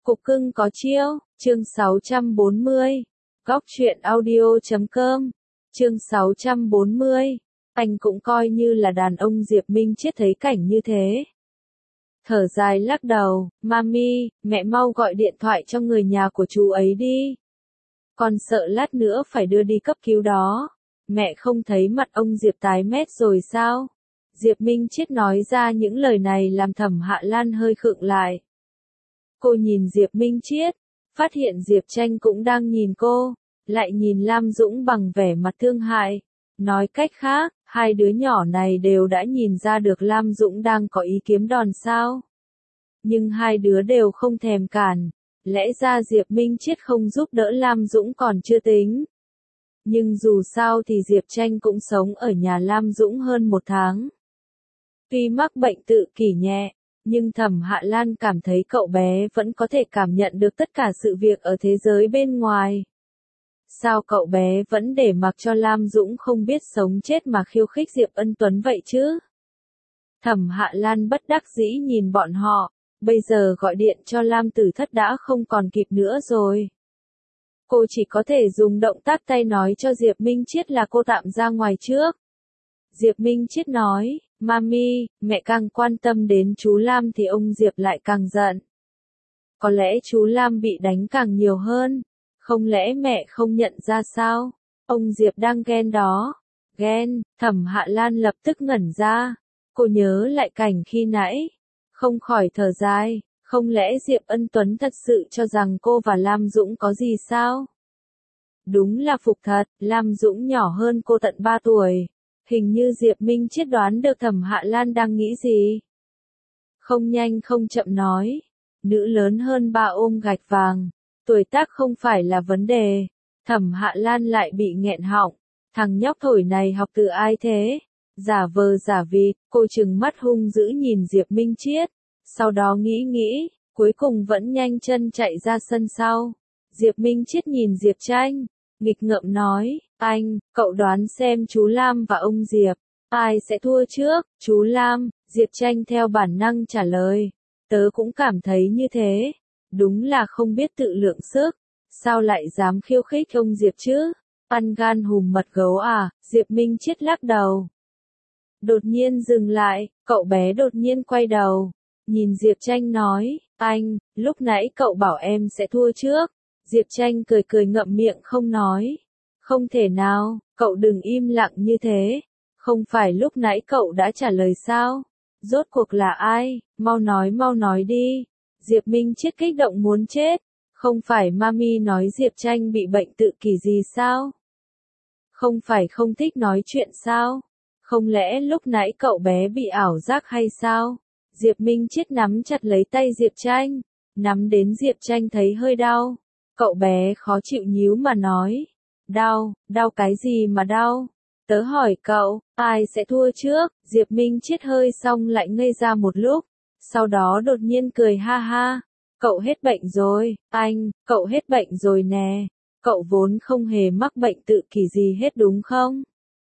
Cục cưng có chiêu, chương 640. Góc truyện audio.com, chương 640. Anh cũng coi như là đàn ông. Diệp Minh Chiết thấy cảnh như thế, thở dài lắc đầu, Mami, mẹ mau gọi điện thoại cho người nhà của chú ấy đi. Con sợ lát nữa phải đưa đi cấp cứu đó. Mẹ không thấy mặt ông Diệp tái mét rồi sao? Diệp Minh Chiết nói ra những lời này làm Thẩm Hạ Lan hơi khựng lại. Cô nhìn Diệp Minh Chiết, phát hiện Diệp Tranh cũng đang nhìn cô, lại nhìn Lam Dũng bằng vẻ mặt thương hại. Nói cách khác, hai đứa nhỏ này đều đã nhìn ra được Lam Dũng đang có ý kiếm đòn sao. Nhưng hai đứa đều không thèm cản. Lẽ ra Diệp Minh Chiết không giúp đỡ Lam Dũng còn chưa tính. Nhưng dù sao thì Diệp Tranh cũng sống ở nhà Lam Dũng hơn 1 tháng. Tuy mắc bệnh tự kỷ nhẹ, nhưng Thẩm Hạ Lan cảm thấy cậu bé vẫn có thể cảm nhận được tất cả sự việc ở thế giới bên ngoài. Sao cậu bé vẫn để mặc cho Lam Dũng không biết sống chết mà khiêu khích Diệp Ân Tuấn vậy chứ? Thẩm Hạ Lan bất đắc dĩ nhìn bọn họ, bây giờ gọi điện cho Lam Tử Thất đã không còn kịp nữa rồi. Cô chỉ có thể dùng động tác tay nói cho Diệp Minh Chiết là cô tạm ra ngoài trước. Diệp Minh Chiết nói, Mami, mẹ càng quan tâm đến chú Lam thì ông Diệp lại càng giận. Có lẽ chú Lam bị đánh càng nhiều hơn. Không lẽ mẹ không nhận ra sao? Ông Diệp đang ghen đó. Ghen, Thẩm Hạ Lan lập tức ngẩn ra. Cô nhớ lại cảnh khi nãy. Không khỏi thở dài. Không lẽ Diệp Ân Tuấn thật sự cho rằng cô và Lam Dũng có gì sao? Đúng là phục thật, Lam Dũng nhỏ hơn cô tận 3 tuổi. Hình như Diệp Minh Chiết đoán được Thẩm Hạ Lan đang nghĩ gì. Không nhanh không chậm nói. Nữ lớn hơn ba ôm gạch vàng. Tuổi tác không phải là vấn đề. Thẩm Hạ Lan lại bị nghẹn họng. Thằng nhóc thổi này học từ ai thế? Giả vờ giả vịt, cô trừng mắt hung dữ nhìn Diệp Minh Chiết. Sau đó nghĩ, cuối cùng vẫn nhanh chân chạy ra sân sau. Diệp Minh Chiết nhìn Diệp Tranh, nghịch ngợm nói, anh, cậu đoán xem chú Lam và ông Diệp, ai sẽ thua trước? Chú Lam, Diệp Tranh theo bản năng trả lời. Tớ cũng cảm thấy như thế. Đúng là không biết tự lượng sức. Sao lại dám khiêu khích ông Diệp chứ? Ăn gan hùm mật gấu à? Diệp Minh Chiết lắc đầu. Đột nhiên dừng lại, cậu bé đột nhiên quay đầu. Nhìn Diệp Tranh nói, anh, lúc nãy cậu bảo em sẽ thua trước. Diệp Tranh cười ngậm miệng không nói. Không thể nào, cậu đừng im lặng như thế. Không phải lúc nãy cậu đã trả lời sao? Rốt cuộc là ai? Mau nói đi. Diệp Minh Chiết kích động muốn chết. Không phải Mami nói Diệp Tranh bị bệnh tự kỷ gì sao? Không phải không thích nói chuyện sao? Không lẽ lúc nãy cậu bé bị ảo giác hay sao? Diệp Minh Chiết nắm chặt lấy tay Diệp Tranh. Nắm đến Diệp Tranh thấy hơi đau. Cậu bé khó chịu nhíu mà nói. Đau cái gì mà đau? Tớ hỏi cậu, ai sẽ thua trước? Diệp Minh Chiết hơi xong lại ngây ra một lúc. Sau đó đột nhiên cười ha ha. Cậu hết bệnh rồi, anh, cậu hết bệnh rồi nè. Cậu vốn không hề mắc bệnh tự kỷ gì hết đúng không?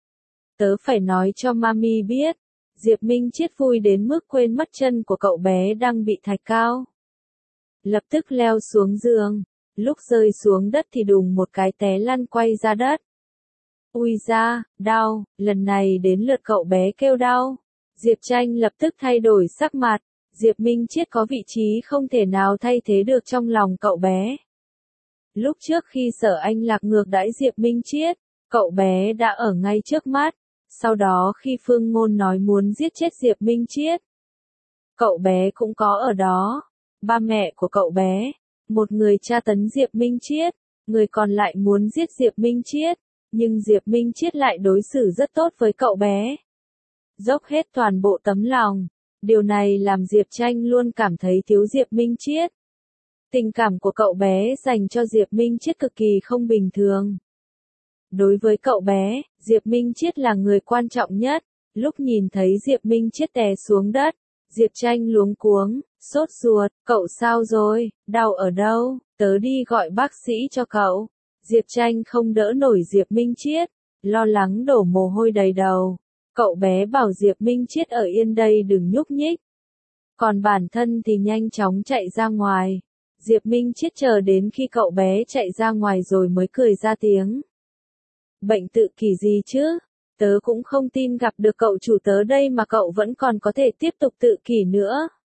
Tớ phải nói cho Mami biết. Diệp Minh Chiết vui đến mức quên mất chân của cậu bé đang bị thạch cao. Lập tức leo xuống giường. Lúc rơi xuống đất thì đùng một cái té lăn quay ra đất. Ui da, đau, lần này đến lượt cậu bé kêu đau. Diệp Tranh lập tức thay đổi sắc mặt. Diệp Minh Chiết có vị trí không thể nào thay thế được trong lòng cậu bé. Lúc trước khi Sở Anh Lạc ngược đãi Diệp Minh Chiết, cậu bé đã ở ngay trước mắt. Sau đó khi Phương Ngôn nói muốn giết chết Diệp Minh Chiết, cậu bé cũng có ở đó. Ba mẹ của cậu bé, một người tra tấn Diệp Minh Chiết, người còn lại muốn giết Diệp Minh Chiết, nhưng Diệp Minh Chiết lại đối xử rất tốt với cậu bé. Dốc hết toàn bộ tấm lòng. Điều này làm Diệp Tranh luôn cảm thấy thiếu Diệp Minh Chiết. Tình cảm của cậu bé dành cho Diệp Minh Chiết cực kỳ không bình thường. Đối với cậu bé, Diệp Minh Chiết là người quan trọng nhất. Lúc nhìn thấy Diệp Minh Chiết té xuống đất, Diệp Tranh luống cuống, sốt ruột, cậu sao rồi, đau ở đâu, tớ đi gọi bác sĩ cho cậu. Diệp Tranh không đỡ nổi Diệp Minh Chiết, lo lắng đổ mồ hôi đầy đầu. Cậu bé bảo Diệp Minh Chiết ở yên đây đừng nhúc nhích. Còn bản thân thì nhanh chóng chạy ra ngoài. Diệp Minh Chiết chờ đến khi cậu bé chạy ra ngoài rồi mới cười ra tiếng. Bệnh tự kỷ gì chứ? Tớ cũng không tin gặp được cậu chủ tớ đây mà cậu vẫn còn có thể tiếp tục tự kỷ nữa.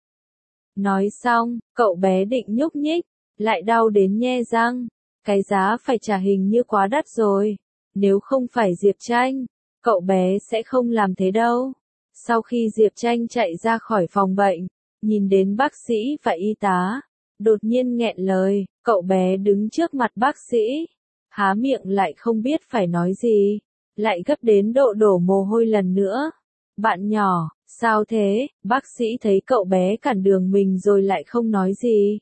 Nói xong, cậu bé định nhúc nhích, lại đau đến nhe răng. Cái giá phải trả hình như quá đắt rồi. Nếu không phải Diệp Tranh, cậu bé sẽ không làm thế đâu. Sau khi Diệp Tranh chạy ra khỏi phòng bệnh, nhìn đến bác sĩ và y tá, đột nhiên nghẹn lời, cậu bé đứng trước mặt bác sĩ, há miệng lại không biết phải nói gì, lại gấp đến độ đổ mồ hôi lần nữa. Bạn nhỏ, sao thế? Bác sĩ thấy cậu bé cản đường mình rồi lại không nói gì.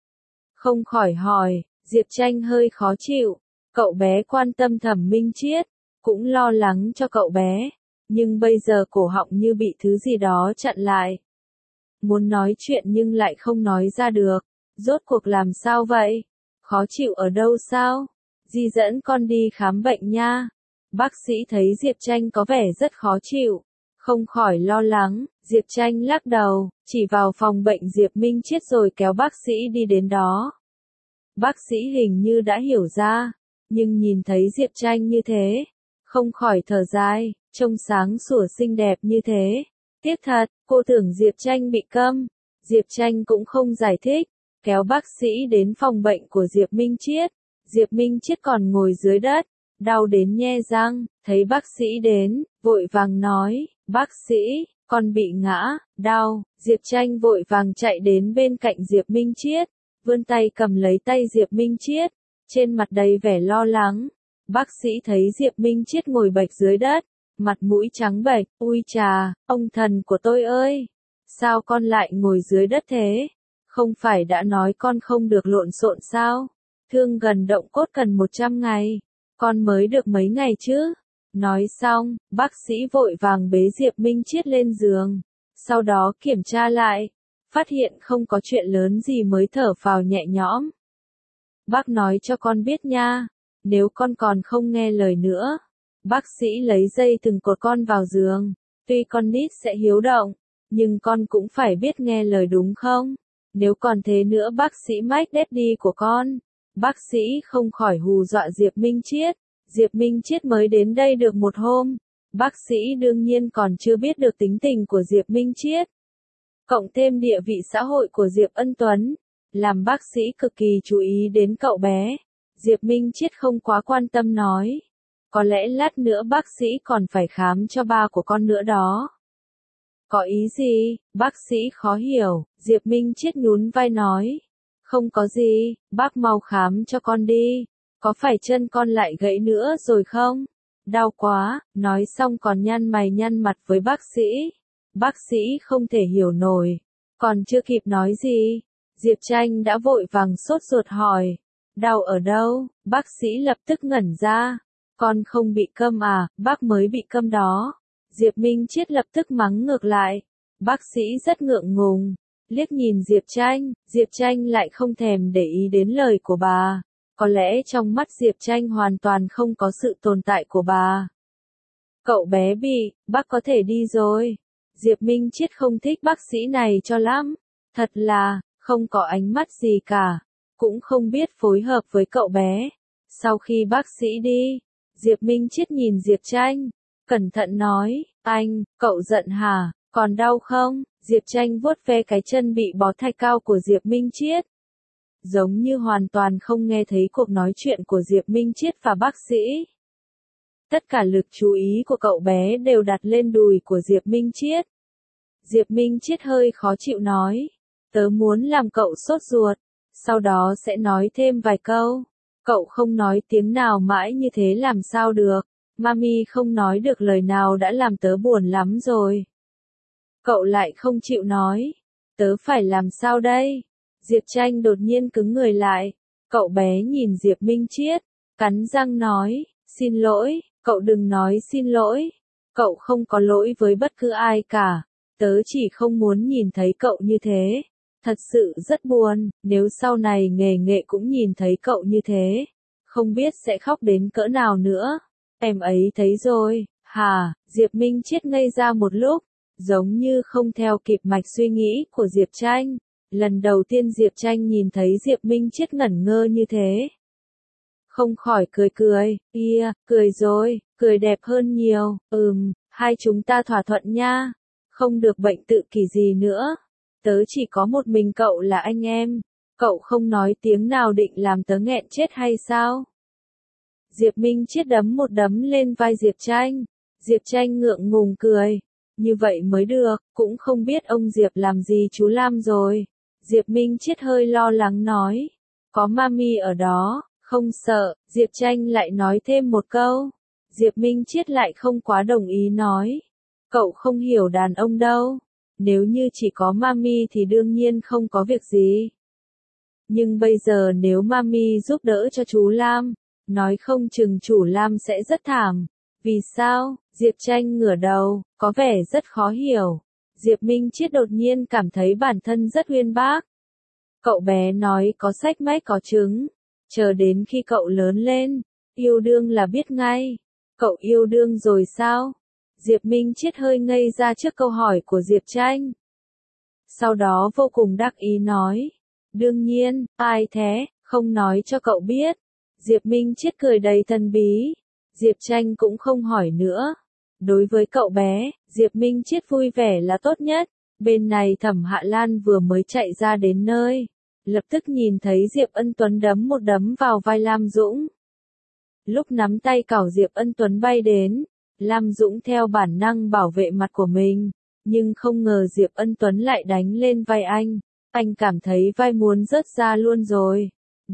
Không khỏi hỏi, Diệp Tranh hơi khó chịu, cậu bé quan tâm Thẩm Minh Chiết, cũng lo lắng cho cậu bé, nhưng bây giờ cổ họng như bị thứ gì đó chặn lại. Muốn nói chuyện nhưng lại không nói ra được, rốt cuộc làm sao vậy? Khó chịu ở đâu sao? Di dẫn con đi khám bệnh nha. Bác sĩ thấy Diệp Tranh có vẻ rất khó chịu, không khỏi lo lắng, Diệp Tranh lắc đầu, chỉ vào phòng bệnh Diệp Minh Chiết rồi kéo bác sĩ đi đến đó. Bác sĩ hình như đã hiểu ra, nhưng nhìn thấy Diệp Tranh như thế, không khỏi thở dài, trông sáng sủa xinh đẹp như thế. Tiếc thật, cô tưởng Diệp Tranh bị câm. Diệp Tranh cũng không giải thích, kéo bác sĩ đến phòng bệnh của Diệp Minh Chiết. Diệp Minh Chiết còn ngồi dưới đất, đau đến nhe răng, thấy bác sĩ đến, vội vàng nói, bác sĩ, con bị ngã, đau. Diệp Tranh vội vàng chạy đến bên cạnh Diệp Minh Chiết, vươn tay cầm lấy tay Diệp Minh Chiết, trên mặt đầy vẻ lo lắng. Bác sĩ thấy Diệp Minh Chiết ngồi bệt dưới đất, mặt mũi trắng bệch, ui chà, ông thần của tôi ơi, sao con lại ngồi dưới đất thế? Không phải đã nói con không được lộn xộn sao? Thương gần động cốt cần 100 ngày, con mới được mấy ngày chứ? Nói xong, bác sĩ vội vàng bế Diệp Minh Chiết lên giường, sau đó kiểm tra lại, phát hiện không có chuyện lớn gì mới thở phào nhẹ nhõm. Bác nói cho con biết nha, nếu con còn không nghe lời nữa, bác sĩ lấy dây thừng cột con vào giường, tuy con nít sẽ hiếu động, nhưng con cũng phải biết nghe lời đúng không? Nếu còn thế nữa bác sĩ Mike Daddy của con. Bác sĩ không khỏi hù dọa Diệp Minh Chiết. Diệp Minh Chiết mới đến đây được một hôm. Bác sĩ đương nhiên còn chưa biết được tính tình của Diệp Minh Chiết. Cộng thêm địa vị xã hội của Diệp Ân Tuấn, làm bác sĩ cực kỳ chú ý đến cậu bé. Diệp Minh Chiết không quá quan tâm nói. Có lẽ lát nữa bác sĩ còn phải khám cho ba của con nữa đó. Có ý gì? Bác sĩ khó hiểu. Diệp Minh Chiết nhún vai nói. Không có gì, bác mau khám cho con đi. Có phải chân con lại gãy nữa rồi không? Đau quá, nói xong còn nhăn mày nhăn mặt với bác sĩ. Bác sĩ không thể hiểu nổi. Còn chưa kịp nói gì, Diệp Tranh đã vội vàng sốt ruột hỏi. Đau ở đâu? Bác sĩ lập tức ngẩn ra. Con không bị câm à, bác mới bị câm đó. Diệp Minh Chiết lập tức mắng ngược lại. Bác sĩ rất ngượng ngùng, liếc nhìn Diệp Tranh lại không thèm để ý đến lời của bà. Có lẽ trong mắt Diệp Tranh hoàn toàn không có sự tồn tại của bà. Cậu bé bị, bác có thể đi rồi. Diệp Minh Chiết không thích bác sĩ này cho lắm. Thật là, không có ánh mắt gì cả. Cũng không biết phối hợp với cậu bé. Sau khi bác sĩ đi, Diệp Minh Chiết nhìn Diệp Tranh, cẩn thận nói, anh, cậu giận hả, còn đau không? Diệp Tranh vuốt ve cái chân bị bó thạch cao của Diệp Minh Chiết. Giống như hoàn toàn không nghe thấy cuộc nói chuyện của Diệp Minh Chiết và bác sĩ. Tất cả lực chú ý của cậu bé đều đặt lên đùi của Diệp Minh Chiết. Diệp Minh Chiết hơi khó chịu nói, tớ muốn làm cậu sốt ruột, sau đó sẽ nói thêm vài câu. Cậu không nói tiếng nào mãi như thế làm sao được, mami không nói được lời nào đã làm tớ buồn lắm rồi. Cậu lại không chịu nói, tớ phải làm sao đây? Diệp Tranh đột nhiên cứng người lại, cậu bé nhìn Diệp Minh Chiết, cắn răng nói, xin lỗi, cậu đừng nói xin lỗi, cậu không có lỗi với bất cứ ai cả, tớ chỉ không muốn nhìn thấy cậu như thế. Thật sự rất buồn, nếu sau này nghề nghệ cũng nhìn thấy cậu như thế, không biết sẽ khóc đến cỡ nào nữa. Em ấy thấy rồi, hả? Diệp Minh Chiết ngây ra một lúc, giống như không theo kịp mạch suy nghĩ của Diệp Tranh. Lần đầu tiên Diệp Tranh nhìn thấy Diệp Minh Chiết ngẩn ngơ như thế. Không khỏi cười cười, cười rồi, cười đẹp hơn nhiều, hai chúng ta thỏa thuận nha, không được bệnh tự kỷ gì nữa. Tớ chỉ có một mình cậu là anh em, cậu không nói tiếng nào định làm tớ nghẹn chết hay sao? Diệp Minh Chiết đấm một đấm lên vai Diệp Tranh. Diệp Tranh ngượng ngùng cười. Như vậy mới được, cũng không biết ông Diệp làm gì chú Lam rồi. Diệp Minh Chiết hơi lo lắng nói. Có mami ở đó, không sợ, Diệp Tranh lại nói thêm một câu. Diệp Minh Chiết lại không quá đồng ý nói. Cậu không hiểu đàn ông đâu. Nếu như chỉ có mami thì đương nhiên không có việc gì. Nhưng bây giờ nếu mami giúp đỡ cho chú Lam, nói không chừng chủ Lam sẽ rất thảm. Vì sao? Diệp Tranh ngửa đầu, có vẻ rất khó hiểu. Diệp Minh Chiết đột nhiên cảm thấy bản thân rất uyên bác. Cậu bé nói có sách mách có chứng. Chờ đến khi cậu lớn lên, yêu đương là biết ngay. Cậu yêu đương rồi sao? Diệp Minh Chiết hơi ngây ra trước câu hỏi của Diệp Tranh. Sau đó vô cùng đắc ý nói. Đương nhiên, ai thế, không nói cho cậu biết. Diệp Minh Chiết cười đầy thần bí. Diệp Tranh cũng không hỏi nữa. Đối với cậu bé, Diệp Minh Chiết vui vẻ là tốt nhất. Bên này Thẩm Hạ Lan vừa mới chạy ra đến nơi. Lập tức nhìn thấy Diệp Ân Tuấn đấm một đấm vào vai Lam Dũng. Lúc nắm tay cào Diệp Ân Tuấn bay đến, Lam Dũng theo bản năng bảo vệ mặt của mình. Nhưng không ngờ Diệp Ân Tuấn lại đánh lên vai anh. Anh cảm thấy vai muốn rớt ra luôn rồi.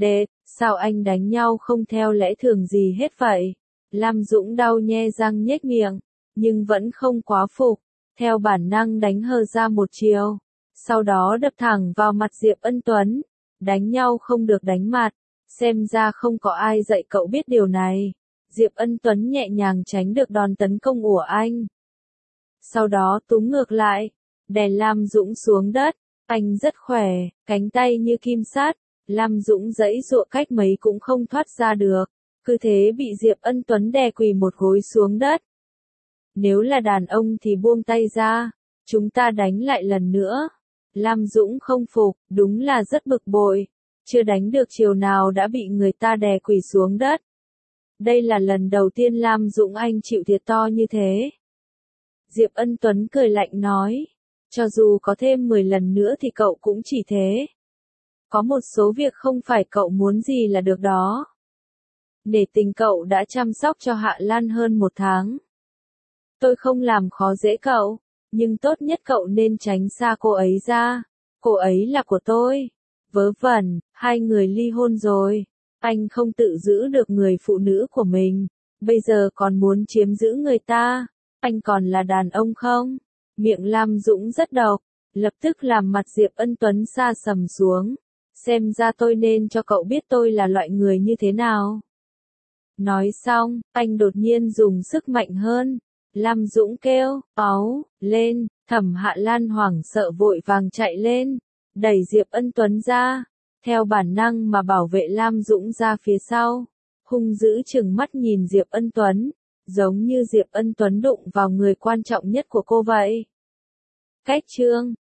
Sao anh đánh nhau không theo lẽ thường gì hết vậy? Lam Dũng đau nhe răng nhếch miệng, nhưng vẫn không quá phục, theo bản năng đánh hờ ra một chiều. Sau đó đập thẳng vào mặt Diệp Ân Tuấn. Đánh nhau không được đánh mặt, xem ra không có ai dạy cậu biết điều này. Diệp Ân Tuấn nhẹ nhàng tránh được đòn tấn công của anh. Sau đó túm ngược lại, đè Lam Dũng xuống đất. Anh rất khỏe, cánh tay như kim sát. Lam Dũng giãy giụa cách mấy cũng không thoát ra được. Cứ thế bị Diệp Ân Tuấn đè quỳ một gối xuống đất. Nếu là đàn ông thì buông tay ra. Chúng ta đánh lại lần nữa. Lam Dũng không phục, đúng là rất bực bội. Chưa đánh được chiều nào đã bị người ta đè quỳ xuống đất. Đây là lần đầu tiên Lam Dũng anh chịu thiệt to như thế. Diệp Ân Tuấn cười lạnh nói. Cho dù có thêm 10 lần nữa thì cậu cũng chỉ thế. Có một số việc không phải cậu muốn gì là được đó. Nể tình cậu đã chăm sóc cho Hạ Lan hơn 1 tháng. Tôi không làm khó dễ cậu, nhưng tốt nhất cậu nên tránh xa cô ấy ra. Cô ấy là của tôi. Vớ vẩn, hai người ly hôn rồi. Anh không tự giữ được người phụ nữ của mình. Bây giờ còn muốn chiếm giữ người ta. Anh còn là đàn ông không? Miệng Lam Dũng rất độc. Lập tức làm mặt Diệp Ân Tuấn sa sầm xuống. Xem ra tôi nên cho cậu biết tôi là loại người như thế nào. Nói xong, anh đột nhiên dùng sức mạnh hơn. Lam Dũng kêu, áu, lên, Thẩm Hạ Lan hoảng sợ vội vàng chạy lên, đẩy Diệp Ân Tuấn ra, theo bản năng mà bảo vệ Lam Dũng ra phía sau, hung dữ chừng mắt nhìn Diệp Ân Tuấn, giống như Diệp Ân Tuấn đụng vào người quan trọng nhất của cô vậy. Cách chương